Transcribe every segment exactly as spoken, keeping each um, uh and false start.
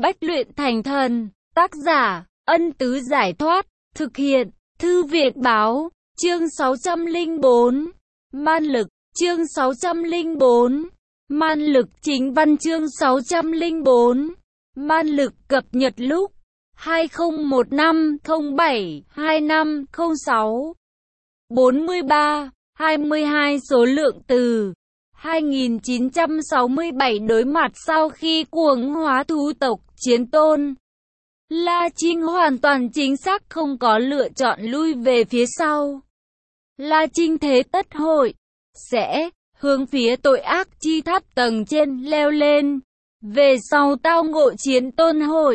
Bách luyện thành thần. Tác giả, Ân Tứ Giải Thoát. Thực hiện, Thư Viện Báo. Chương sáu trăm lẻ bốn. Man lực. Chương sáu trăm lẻ bốn. Man lực. Chính văn chương sáu trăm lẻ bốn. Man lực cập nhật lúc hai không một năm không bảy hai năm không sáu. bốn mươi ba, hai mươi hai số lượng từ hai nghìn chín trăm sáu mươi bảy. Đối mặt sau khi cuồng hóa thú tộc Chiến Tôn, La Trinh hoàn toàn chính xác không có lựa chọn lui về phía sau. La Trinh thế tất hội sẽ hướng phía tội ác chi tháp tầng trên leo lên. Về sau tao ngộ Chiến Tôn hội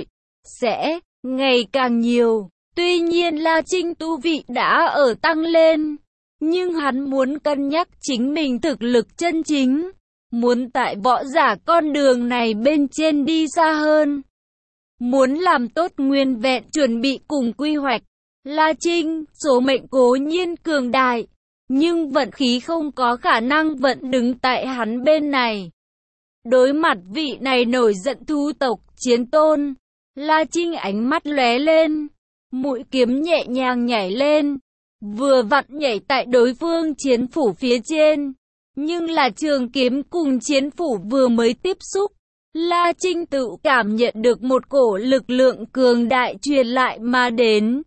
sẽ ngày càng nhiều. Tuy nhiên La Trinh tu vị đã ở tăng lên, nhưng hắn muốn cân nhắc chính mình thực lực chân chính, muốn tại võ giả con đường này bên trên đi xa hơn, muốn làm tốt nguyên vẹn chuẩn bị cùng quy hoạch. La Trinh, số mệnh cố nhiên cường đại, nhưng vận khí không có khả năng vận đứng tại hắn bên này. Đối mặt vị này nổi giận thú tộc Chiến Tôn, La Trinh ánh mắt lóe lên, mũi kiếm nhẹ nhàng nhảy lên, vừa vặn nhảy tại đối phương chiến phủ phía trên. Nhưng là trường kiếm cùng chiến phủ vừa mới tiếp xúc, La Trinh tự cảm nhận được một cổ lực lượng cường đại truyền lại mà đến.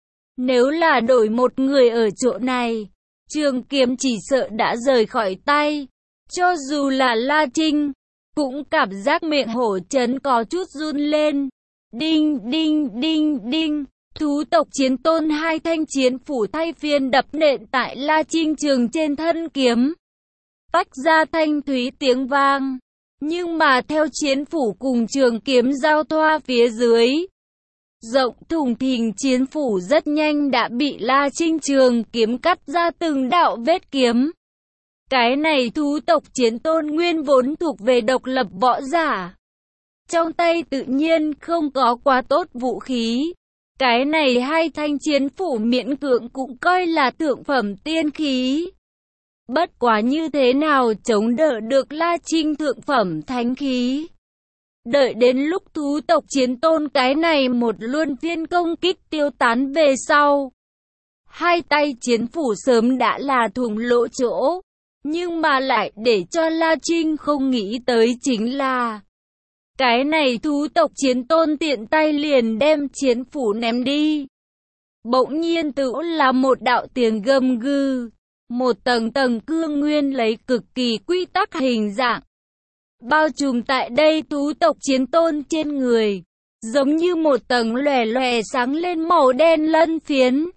Nếu là đổi một người ở chỗ này, trường kiếm chỉ sợ đã rời khỏi tay. Cho dù là La Trinh, cũng cảm giác miệng hổ chấn có chút run lên. Đinh đinh đinh đinh, thú tộc Chiến Tôn hai thanh chiến phủ thay phiên đập nện tại La Trinh trường trên thân kiếm, tách ra thanh thúy tiếng vang. Nhưng mà theo chiến phủ cùng trường kiếm giao thoa phía dưới, rộng thùng thình chiến phủ rất nhanh đã bị La Trinh trường kiếm cắt ra từng đạo vết kiếm. Cái này thú tộc Chiến Tôn nguyên vốn thuộc về độc lập võ giả, trong tay tự nhiên không có quá tốt vũ khí. Cái này hai thanh chiến phủ miễn cưỡng cũng coi là thượng phẩm tiên khí. Bất quá như thế nào chống đỡ được La Trinh thượng phẩm thánh khí. Đợi đến lúc thú tộc Chiến Tôn cái này một luân phiên công kích tiêu tán về sau, hai tay chiến phủ sớm đã là thủng lỗ chỗ. Nhưng mà lại để cho La Trinh không nghĩ tới chính là, cái này thú tộc Chiến Tôn tiện tay liền đem chiến phủ ném đi. Bỗng nhiên tự là một đạo tiếng gầm gừ, một tầng tầng cương nguyên lấy cực kỳ quy tắc hình dạng bao trùm tại đây thú tộc Chiến Tôn trên người, giống như một tầng lòe lòe sáng lên màu đen lân phiến.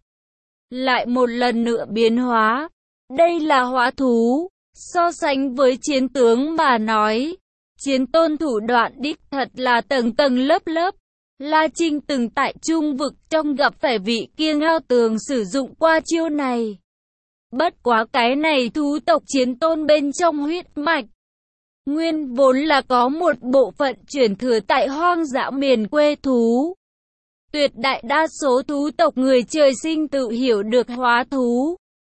Lại một lần nữa biến hóa. Đây là hóa thú. So sánh với chiến tướng mà nói, Chiến Tôn thủ đoạn đích thật là tầng tầng lớp lớp. La Trinh từng tại trung vực trong gặp phải vị kia ngao tường sử dụng qua chiêu này. Bất quá cái này thú tộc Chiến Tôn bên trong huyết mạch, nguyên vốn là có một bộ phận chuyển thừa tại hoang dã miền quê thú. Tuyệt đại đa số thú tộc người trời sinh tự hiểu được hóa thú.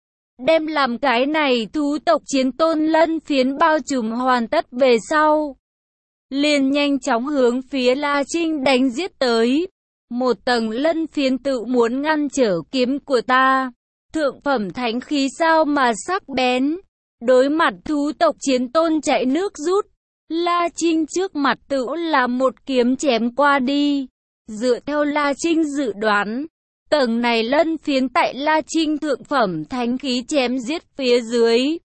Đem làm cái này thú tộc Chiến Tôn lân phiến bao trùm hoàn tất về sau, liền nhanh chóng hướng phía La Trinh đánh giết tới. Một tầng lân phiến tự muốn ngăn trở kiếm của ta. Thượng phẩm thánh khí sao mà sắc bén. Đối mặt thú tộc Chiến Tôn chạy nước rút, La Trinh trước mặt tự là một kiếm chém qua đi. Dựa theo La Trinh dự đoán, tầng này lân phiến tại La Trinh thượng phẩm thánh khí chém giết phía dưới,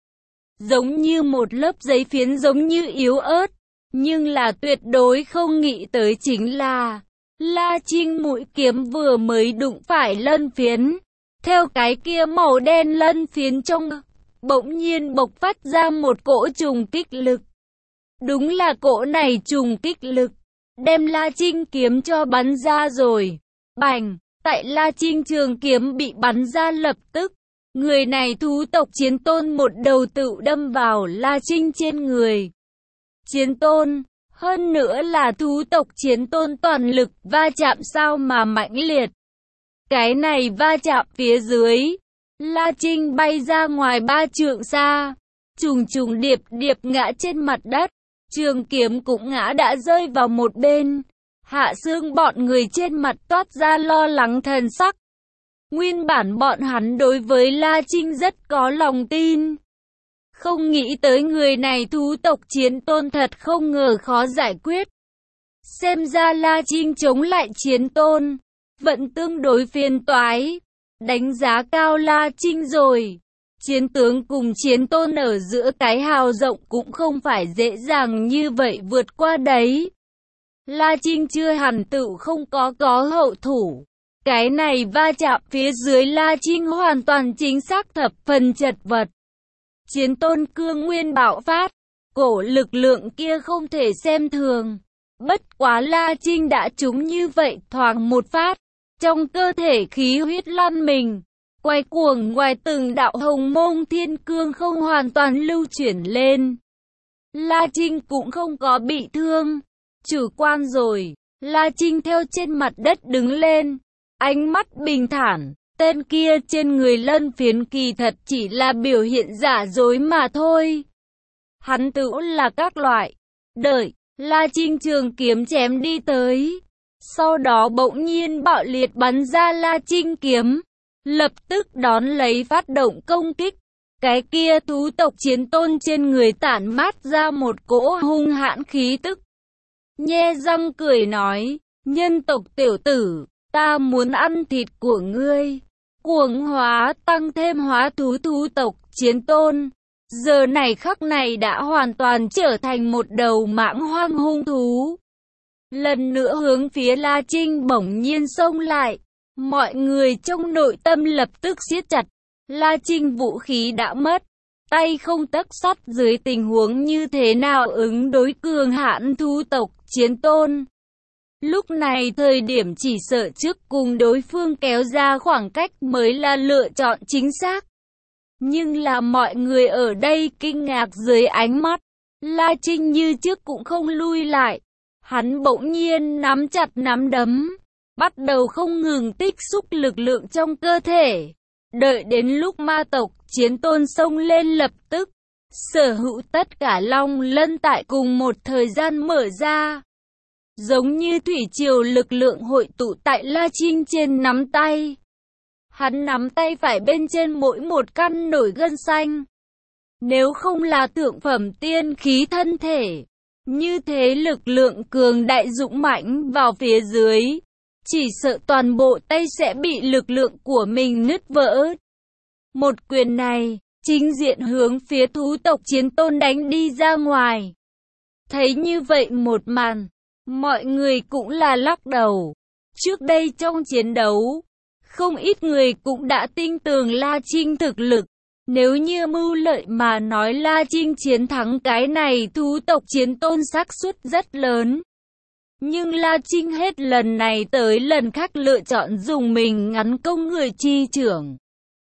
giống như một lớp giấy phiến giống như yếu ớt. Nhưng là tuyệt đối không nghĩ tới chính là, La Trinh mũi kiếm vừa mới đụng phải lân phiến, theo cái kia màu đen lân phiến trong, bỗng nhiên bộc phát ra một cỗ trùng kích lực. Đúng là cỗ này trùng kích lực, đem La Trinh kiếm cho bắn ra rồi. Bành! Tại La Trinh trường kiếm bị bắn ra lập tức, người này thú tộc Chiến Tôn một đầu tự đâm vào La Trinh trên người. Chiến Tôn, hơn nữa là thú tộc Chiến Tôn toàn lực va chạm sao mà mãnh liệt. Cái này va chạm phía dưới, La Trinh bay ra ngoài ba trượng xa, trùng trùng điệp điệp ngã trên mặt đất, trường kiếm cũng ngã đã rơi vào một bên. Hạ Sương bọn người trên mặt toát ra lo lắng thần sắc. Nguyên bản bọn hắn đối với La Trinh rất có lòng tin. Không nghĩ tới người này thú tộc Chiến Tôn thật không ngờ khó giải quyết. Xem ra La Trinh chống lại Chiến Tôn vẫn tương đối phiền toái. Đánh giá cao La Trinh rồi. Chiến tướng cùng Chiến Tôn ở giữa cái hào rộng cũng không phải dễ dàng như vậy vượt qua đấy. La Trinh chưa hẳn tự không có có hậu thủ. Cái này va chạm phía dưới La Trinh hoàn toàn chính xác thập phần chật vật. Chiến Tôn cương nguyên bạo phát, cổ lực lượng kia không thể xem thường. Bất quá La Trinh đã trúng như vậy thoáng một phát, trong cơ thể khí huyết lăn mình, quay cuồng ngoài từng đạo hồng mông thiên cương không hoàn toàn lưu chuyển lên. La Trinh cũng không có bị thương, chủ quan rồi. La Trinh theo trên mặt đất đứng lên, ánh mắt bình thản. Tên kia trên người lân phiến kỳ thật chỉ là biểu hiện giả dối mà thôi. Hắn tự là các loại. Đợi, La Trinh trường kiếm chém đi tới. Sau đó bỗng nhiên bạo liệt bắn ra La Trinh kiếm. Lập tức đón lấy phát động công kích. Cái kia thú tộc Chiến Tôn trên người tản mát ra một cỗ hung hãn khí tức. Nhe răng cười nói, nhân tộc tiểu tử, ta muốn ăn thịt của ngươi. Cuồng hóa tăng thêm hóa thú thú tộc Chiến Tôn. Giờ này khắc này đã hoàn toàn trở thành một đầu mãng hoang hung thú. Lần nữa hướng phía La Trinh bỗng nhiên xông lại. Mọi người trong nội tâm lập tức siết chặt. La Trinh vũ khí đã mất. Tay không tấc sắt dưới tình huống như thế nào ứng đối cường hãn thú tộc Chiến Tôn. Lúc này thời điểm chỉ sợ trước cùng đối phương kéo ra khoảng cách mới là lựa chọn chính xác. Nhưng là mọi người ở đây kinh ngạc dưới ánh mắt. La Trinh như trước cũng không lui lại. Hắn bỗng nhiên nắm chặt nắm đấm, bắt đầu không ngừng tích xúc lực lượng trong cơ thể. Đợi đến lúc ma tộc Chiến Tôn xông lên lập tức, sở hữu tất cả long lân tại cùng một thời gian mở ra. Giống như thủy triều lực lượng hội tụ tại La Trinh trên nắm tay. Hắn nắm tay phải bên trên mỗi một căn nổi gân xanh. Nếu không là thượng phẩm tiên khí thân thể, như thế lực lượng cường đại dũng mãnh vào phía dưới, chỉ sợ toàn bộ tay sẽ bị lực lượng của mình nứt vỡ. Một quyền này, chính diện hướng phía thú tộc Chiến Tôn đánh đi ra ngoài. Thấy như vậy một màn, mọi người cũng là lắc đầu. Trước đây trong chiến đấu, không ít người cũng đã tin tưởng La Trinh thực lực. Nếu như mưu lợi mà nói La Trinh chiến thắng cái này thú tộc Chiến Tôn xác suất rất lớn. Nhưng La Trinh hết lần này tới lần khác lựa chọn dùng mình ngắn công người chi trưởng.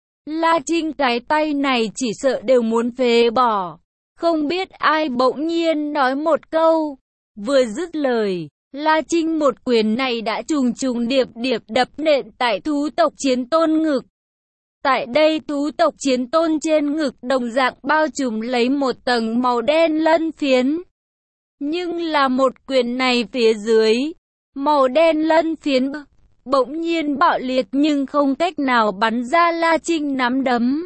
La Trinh cái tay này chỉ sợ đều muốn phế bỏ. Không biết ai bỗng nhiên nói một câu. Vừa dứt lời, La Trinh một quyền này đã trùng trùng điệp điệp đập nện tại thú tộc Chiến Tôn ngực. Tại đây thú tộc Chiến Tôn trên ngực đồng dạng bao trùm lấy một tầng màu đen lân phiến. Nhưng là một quyền này phía dưới, màu đen lân phiến bỗng nhiên bạo liệt nhưng không cách nào bắn ra La Trinh nắm đấm.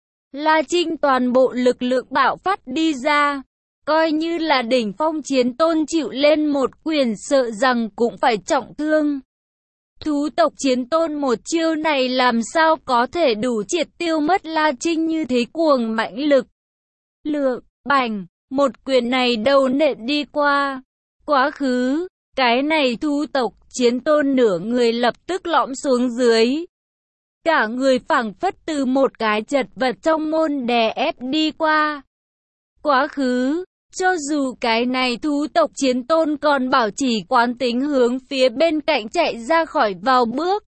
La Trinh toàn bộ lực lượng bạo phát đi ra. Coi như là đỉnh phong Chiến Tôn chịu lên một quyền sợ rằng cũng phải trọng thương. Thú tộc Chiến Tôn một chiêu này làm sao có thể đủ triệt tiêu mất La Trinh như thế cuồng mãnh lực. Lượng, bành, một quyền này đầu nện đi qua. Quá khứ, cái này thú tộc Chiến Tôn nửa người lập tức lõm xuống dưới. Cả người phảng phất từ một cái chật vật trong môn đè ép đi qua. Quá khứ. Cho dù cái này thú tộc Chiến Tôn còn bảo trì quán tính hướng phía bên cạnh chạy ra khỏi vào bước.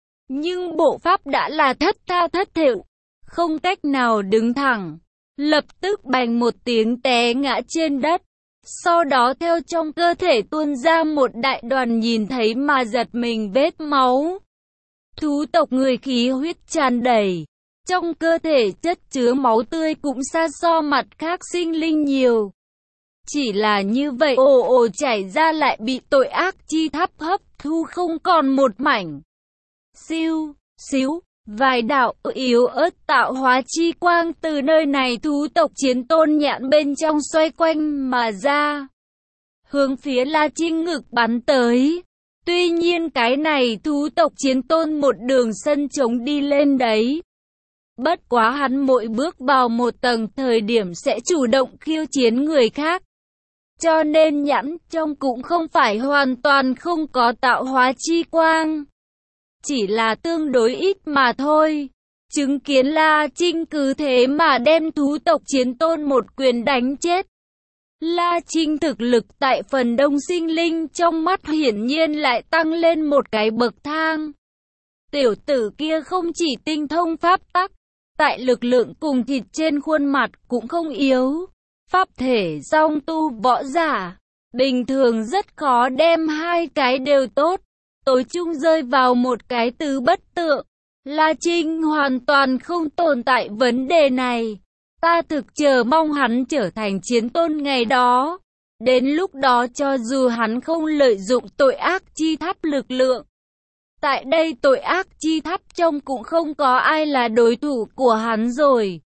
Nhưng bộ pháp đã là thất tha thất thểu, không cách nào đứng thẳng. Lập tức bành một tiếng té ngã trên đất. Sau đó theo trong cơ thể tuôn ra một đại đoàn nhìn thấy mà giật mình vết máu. Thú tộc người khí huyết tràn đầy. Trong cơ thể chất chứa máu tươi cũng xa so mặt khác sinh linh nhiều. Chỉ là như vậy ồ ồ chảy ra lại bị tội ác chi tháp hấp thu không còn một mảnh. Siêu, xíu, vài đạo yếu ớt tạo hóa chi quang từ nơi này thú tộc chiến tôn nhãn bên trong xoay quanh mà ra. Hướng phía La Trinh ngực bắn tới. Tuy nhiên cái này thú tộc chiến tôn một đường sân trống đi lên đấy. Bất quá hắn mỗi bước vào một tầng thời điểm sẽ chủ động khiêu chiến người khác. Cho nên nhãn trong cũng không phải hoàn toàn không có tạo hóa chi quang. Chỉ là tương đối ít mà thôi. Chứng kiến La Trinh cứ thế mà đem thú tộc chiến tôn một quyền đánh chết. La Trinh thực lực tại phần đông sinh linh trong mắt hiển nhiên lại tăng lên một cái bậc thang. Tiểu tử kia không chỉ tinh thông pháp tắc, tại lực lượng cùng thịt trên khuôn mặt cũng không yếu. Pháp thể song tu võ giả, bình thường rất khó đem hai cái đều tốt. Tối chung rơi vào một cái tứ bất tượng. La Trinh hoàn toàn không tồn tại vấn đề này. Ta thực chờ mong hắn trở thành chiến tôn ngày đó. Đến lúc đó cho dù hắn không lợi dụng tội ác chi tháp lực lượng. Tại đây tội ác chi tháp trong cũng không có ai là đối thủ của hắn rồi.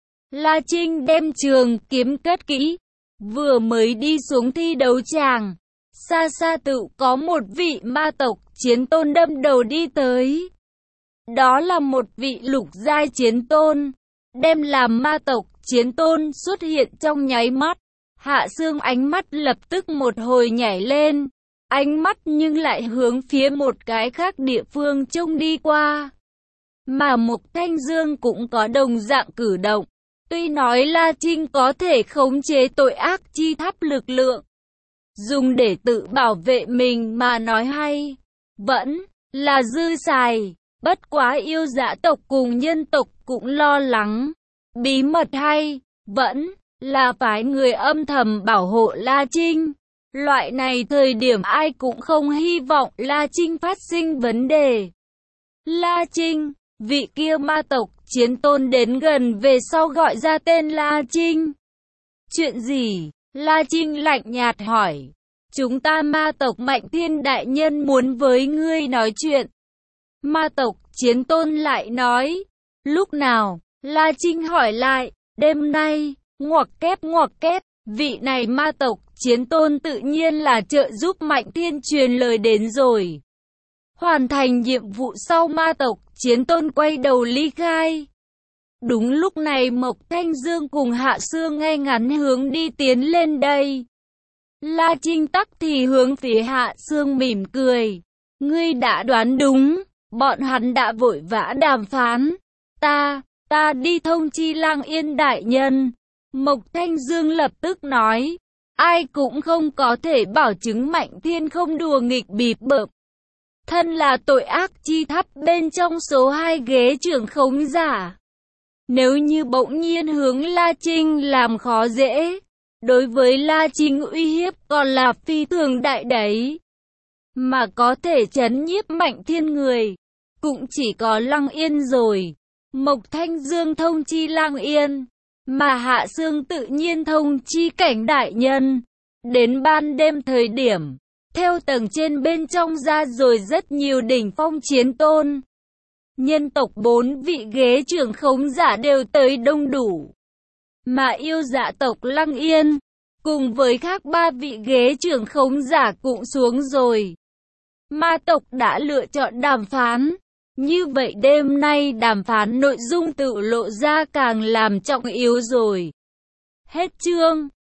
La Trinh đem trường kiếm cất kỹ. Vừa mới đi xuống thi đấu tràng. Xa xa tự có một vị ma tộc chiến tôn đâm đầu đi tới. Đó là một vị lục giai chiến tôn. Đem làm ma tộc chiến tôn xuất hiện trong nháy mắt. Hạ Sương ánh mắt lập tức một hồi nhảy lên. Ánh mắt nhưng lại hướng phía một cái khác địa phương trông đi qua. Mà Mục Thanh Dương cũng có đồng dạng cử động. Tuy nói La Trinh có thể khống chế tội ác chi tháp lực lượng. Dùng để tự bảo vệ mình mà nói hay. Vẫn là dư xài. Bất quá yêu dã tộc cùng nhân tộc cũng lo lắng. Bí mật hay. Vẫn là phái người âm thầm bảo hộ La Trinh. Loại này thời điểm ai cũng không hy vọng La Trinh phát sinh vấn đề. La Trinh, vị kia ma tộc chiến tôn đến gần về sau gọi ra tên La Trinh. Chuyện gì? La Trinh lạnh nhạt hỏi. Chúng ta ma tộc Mạnh Thiên đại nhân muốn với ngươi nói chuyện. Ma tộc chiến tôn lại nói. Lúc nào? La Trinh hỏi lại. Đêm nay, ngoặc kép ngoặc kép. Vị này ma tộc chiến tôn tự nhiên là trợ giúp Mạnh Thiên truyền lời đến rồi. Hoàn thành nhiệm vụ sau ma tộc chiến tôn quay đầu ly khai. Đúng lúc này Mộc Thanh Dương cùng Hạ Sương ngay ngắn hướng đi tiến lên đây. La Trinh tắc thì hướng phía Hạ Sương mỉm cười. Ngươi đã đoán đúng, bọn hắn đã vội vã đàm phán. Ta, ta đi thông chi Lang Yên đại nhân. Mộc Thanh Dương lập tức nói. Ai cũng không có thể bảo chứng Mạnh Thiên không đùa nghịch bịp bợm. Thân là tội ác chi tháp bên trong số hai ghế trưởng khống giả. Nếu như bỗng nhiên hướng La Trinh làm khó dễ, đối với La Trinh uy hiếp còn là phi thường đại đấy. Mà có thể trấn nhiếp Mạnh Thiên người, cũng chỉ có Lăng Yên rồi. Mộc Thanh Dương thông chi Lăng Yên, mà Hạ Sương tự nhiên thông chi Cảnh đại nhân. Đến ban đêm thời điểm, theo tầng trên bên trong ra rồi rất nhiều đỉnh phong chiến tôn. Nhân tộc bốn vị ghế trưởng khống giả đều tới đông đủ. Mà yêu dạ tộc Lăng Yên, cùng với khác ba vị ghế trưởng khống giả cũng xuống rồi. Ma tộc đã lựa chọn đàm phán. Như vậy đêm nay đàm phán nội dung tự lộ ra càng làm trọng yếu rồi. Hết chương.